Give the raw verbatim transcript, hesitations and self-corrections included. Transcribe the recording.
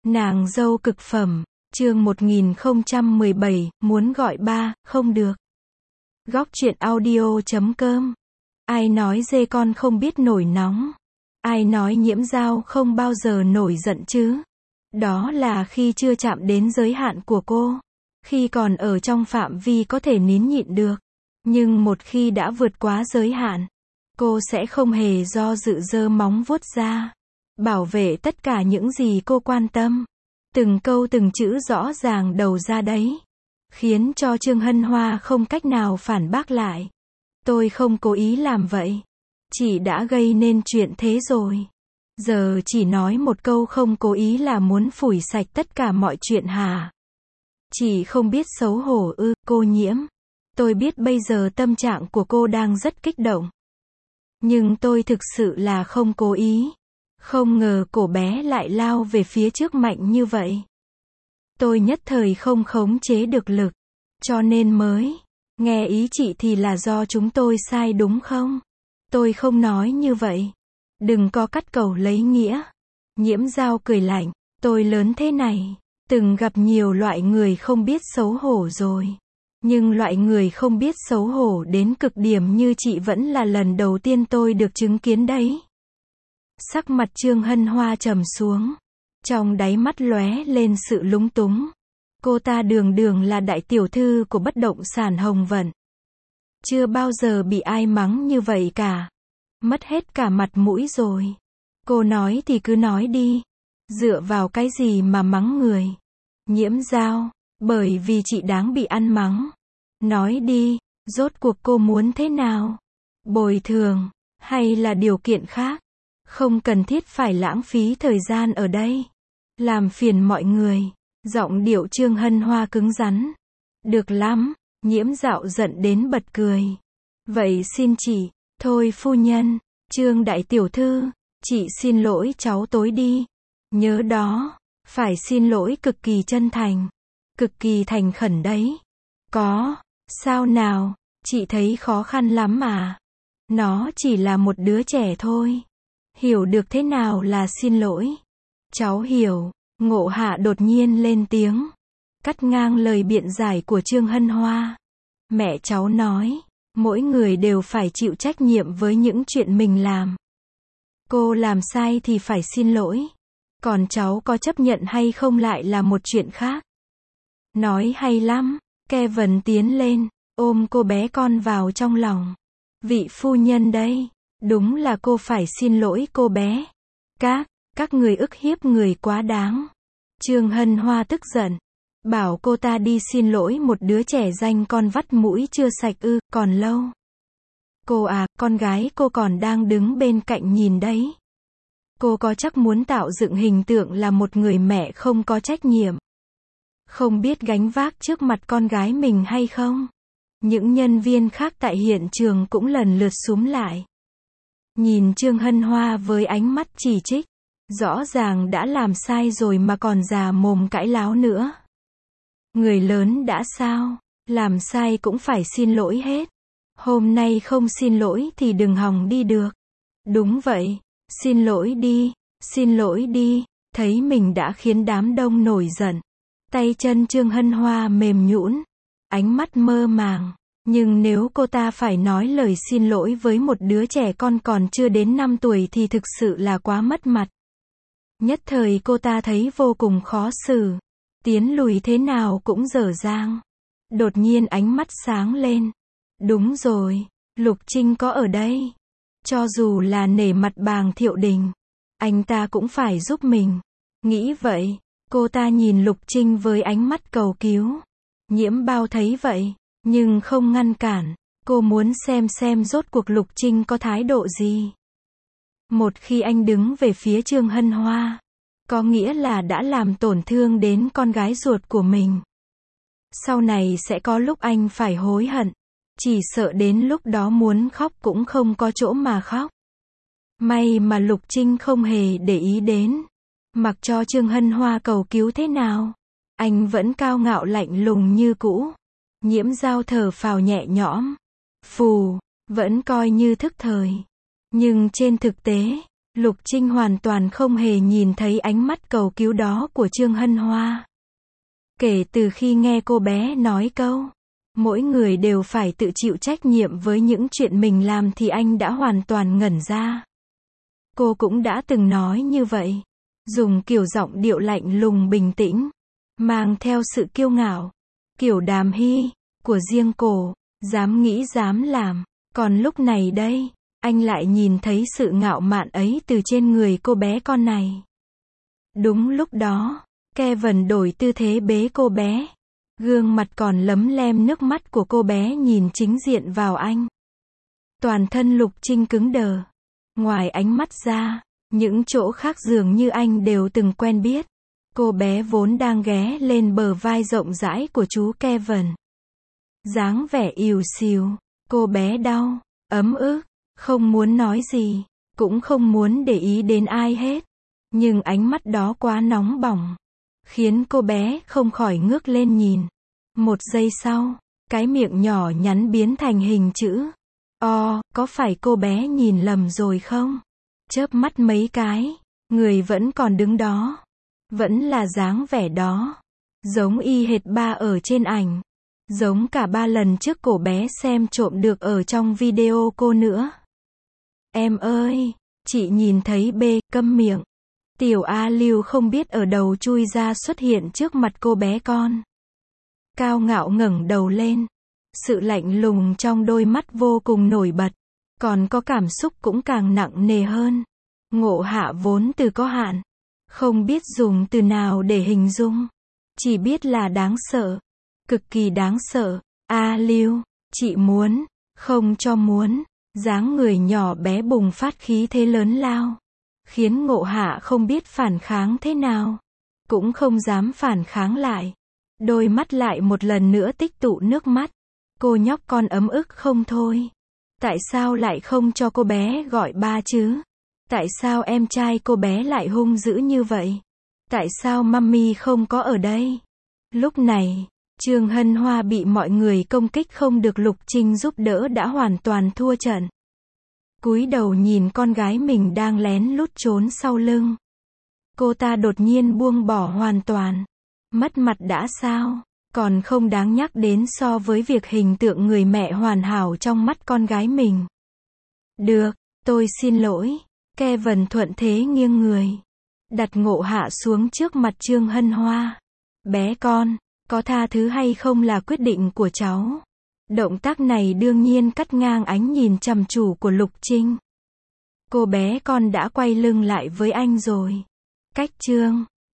Nàng dâu cực phẩm, chương một nghìn không trăm mười bảy, muốn gọi ba, không được. Góc truyện audio chấm com. Ai nói dê con không biết nổi nóng? Ai nói Nhiễm Dao không bao giờ nổi giận chứ? Đó là khi chưa chạm đến giới hạn của cô. Khi còn ở trong phạm vi có thể nín nhịn được. Nhưng một khi đã vượt quá giới hạn, cô sẽ không hề do dự giơ móng vuốt ra. Bảo vệ tất cả những gì cô quan tâm. Từng câu từng chữ rõ ràng đầu ra đấy. Khiến cho Trương Hân Hoa không cách nào phản bác lại. Tôi không cố ý làm vậy. Chị đã gây nên chuyện thế rồi. Giờ chỉ nói một câu không cố ý là muốn phủi sạch tất cả mọi chuyện hả? Chị không biết xấu hổ ư, cô Nhiễm. Tôi biết bây giờ tâm trạng của cô đang rất kích động. Nhưng tôi thực sự là không cố ý. Không ngờ cổ bé lại lao về phía trước mạnh như vậy. Tôi nhất thời không khống chế được lực. Cho nên mới. Nghe ý chị thì là do chúng tôi sai đúng không? Tôi không nói như vậy. Đừng có cắt cầu lấy nghĩa. Nhiễm Dao cười lạnh. Tôi lớn thế này. Từng gặp nhiều loại người không biết xấu hổ rồi. Nhưng loại người không biết xấu hổ đến cực điểm như chị vẫn là lần đầu tiên tôi được chứng kiến đấy. Sắc mặt Trương Hân Hoa trầm xuống. Trong đáy mắt lóe lên sự lúng túng. Cô ta đường đường là đại tiểu thư của bất động sản Hồng Vận. Chưa bao giờ bị ai mắng như vậy cả. Mất hết cả mặt mũi rồi. Cô nói thì cứ nói đi. Dựa vào cái gì mà mắng người? Nhiễm Dao, bởi vì chị đáng bị ăn mắng. Nói đi, rốt cuộc cô muốn thế nào? Bồi thường, hay là điều kiện khác? Không cần thiết phải lãng phí thời gian ở đây. Làm phiền mọi người. Giọng điệu Trương Hân Hoa cứng rắn. Được lắm, Nhiễm Dạo giận đến bật cười. Vậy xin chị, thôi phu nhân, Trương đại tiểu thư, chị xin lỗi cháu tối đi. Nhớ đó, phải xin lỗi cực kỳ chân thành. Cực kỳ thành khẩn đấy. Có, sao nào, chị thấy khó khăn lắm mà. Nó chỉ là một đứa trẻ thôi. Hiểu được thế nào là xin lỗi. Cháu hiểu. Ngộ Hạ đột nhiên lên tiếng. Cắt ngang lời biện giải của Trương Hân Hoa. Mẹ cháu nói. Mỗi người đều phải chịu trách nhiệm với những chuyện mình làm. Cô làm sai thì phải xin lỗi. Còn cháu có chấp nhận hay không lại là một chuyện khác. Nói hay lắm. Kevin tiến lên. Ôm cô bé con vào trong lòng. Vị phu nhân đây. Đúng là cô phải xin lỗi cô bé. Các, các người ức hiếp người quá đáng. Trương Hân Hoa tức giận. Bảo cô ta đi xin lỗi một đứa trẻ danh con vắt mũi chưa sạch ư, còn lâu. Cô à, con gái cô còn đang đứng bên cạnh nhìn đấy. Cô có chắc muốn tạo dựng hình tượng là một người mẹ không có trách nhiệm. Không biết gánh vác trước mặt con gái mình hay không? Những nhân viên khác tại hiện trường cũng lần lượt xúm lại. Nhìn Trương Hân Hoa với ánh mắt chỉ trích. Rõ ràng đã làm sai rồi mà còn già mồm cãi láo nữa. Người lớn đã sao? Làm sai cũng phải xin lỗi hết. Hôm nay không xin lỗi thì đừng hòng đi được. Đúng vậy. Xin lỗi đi. Xin lỗi đi. Thấy mình đã khiến đám đông nổi giận. Tay chân Trương Hân Hoa mềm nhũn. Ánh mắt mơ màng. Nhưng nếu cô ta phải nói lời xin lỗi với một đứa trẻ con còn chưa đến năm tuổi thì thực sự là quá mất mặt. Nhất thời cô ta thấy vô cùng khó xử. Tiến lùi thế nào cũng dở dang. Đột nhiên ánh mắt sáng lên. Đúng rồi, Lục Trinh có ở đây. Cho dù là nể mặt Bàng Thiệu Đình, anh ta cũng phải giúp mình. Nghĩ vậy, cô ta nhìn Lục Trinh với ánh mắt cầu cứu. Nhiễm Bao thấy vậy, nhưng không ngăn cản. Cô muốn xem xem rốt cuộc Lục Trinh có thái độ gì. Một khi anh đứng về phía Trương Hân Hoa, có nghĩa là đã làm tổn thương đến con gái ruột của mình. Sau này sẽ có lúc anh phải hối hận. Chỉ sợ đến lúc đó muốn khóc cũng không có chỗ mà khóc. May mà Lục Trinh không hề để ý đến. Mặc cho Trương Hân Hoa cầu cứu thế nào, anh vẫn cao ngạo lạnh lùng như cũ. Nhiễm Dao thở phào nhẹ nhõm. Phù, vẫn coi như thức thời. Nhưng trên thực tế, Lục Trinh hoàn toàn không hề nhìn thấy ánh mắt cầu cứu đó của Trương Hân Hoa. Kể từ khi nghe cô bé nói câu, mỗi người đều phải tự chịu trách nhiệm với những chuyện mình làm thì anh đã hoàn toàn ngẩn ra. Cô cũng đã từng nói như vậy, dùng kiểu giọng điệu lạnh lùng bình tĩnh, mang theo sự kiêu ngạo, kiểu Đàm Hy, của riêng cô, dám nghĩ dám làm. Còn lúc này đây, anh lại nhìn thấy sự ngạo mạn ấy từ trên người cô bé con này. Đúng lúc đó, Kevin đổi tư thế bế cô bé. Gương mặt còn lấm lem nước mắt của cô bé nhìn chính diện vào anh. Toàn thân Lục Trinh cứng đờ. Ngoài ánh mắt ra, những chỗ khác dường như anh đều từng quen biết. Cô bé vốn đang ghé lên bờ vai rộng rãi của chú Kevin. Dáng vẻ ìu xìu, cô bé đau, ấm ức, không muốn nói gì, cũng không muốn để ý đến ai hết. Nhưng ánh mắt đó quá nóng bỏng, khiến cô bé không khỏi ngước lên nhìn. Một giây sau, cái miệng nhỏ nhắn biến thành hình chữ O, có phải cô bé nhìn lầm rồi không? Chớp mắt mấy cái, người vẫn còn đứng đó. Vẫn là dáng vẻ đó. Giống y hệt ba ở trên ảnh. Giống cả ba lần trước cô bé xem trộm được ở trong video cô nữa. Em ơi, chị nhìn thấy B, câm miệng. Tiểu A Lưu không biết ở đầu chui ra xuất hiện trước mặt cô bé con. Cao ngạo ngẩng đầu lên. Sự lạnh lùng trong đôi mắt vô cùng nổi bật. Còn có cảm xúc cũng càng nặng nề hơn. Ngộ Hạ vốn từ có hạn. Không biết dùng từ nào để hình dung. Chỉ biết là đáng sợ. Cực kỳ đáng sợ. A Lưu, chị muốn, không cho muốn. Dáng người nhỏ bé bùng phát khí thế lớn lao. Khiến Ngộ Hạ không biết phản kháng thế nào. Cũng không dám phản kháng lại. Đôi mắt lại một lần nữa tích tụ nước mắt. Cô nhóc con ấm ức không thôi. Tại sao lại không cho cô bé gọi ba chứ? Tại sao em trai cô bé lại hung dữ như vậy? Tại sao mummy không có ở đây? Lúc này, Trương Hân Hoa bị mọi người công kích không được Lục Trinh giúp đỡ đã hoàn toàn thua trận. Cúi đầu nhìn con gái mình đang lén lút trốn sau lưng. Cô ta đột nhiên buông bỏ hoàn toàn. Mất mặt đã sao? Còn không đáng nhắc đến so với việc hình tượng người mẹ hoàn hảo trong mắt con gái mình. Được, tôi xin lỗi. Kevin thuận thế nghiêng người. Đặt Ngộ Hạ xuống trước mặt Trương Hân Hoa. Bé con, có tha thứ hay không là quyết định của cháu. Động tác này đương nhiên cắt ngang ánh nhìn trầm trù của Lục Trinh. Cô bé con đã quay lưng lại với anh rồi. Cách Trương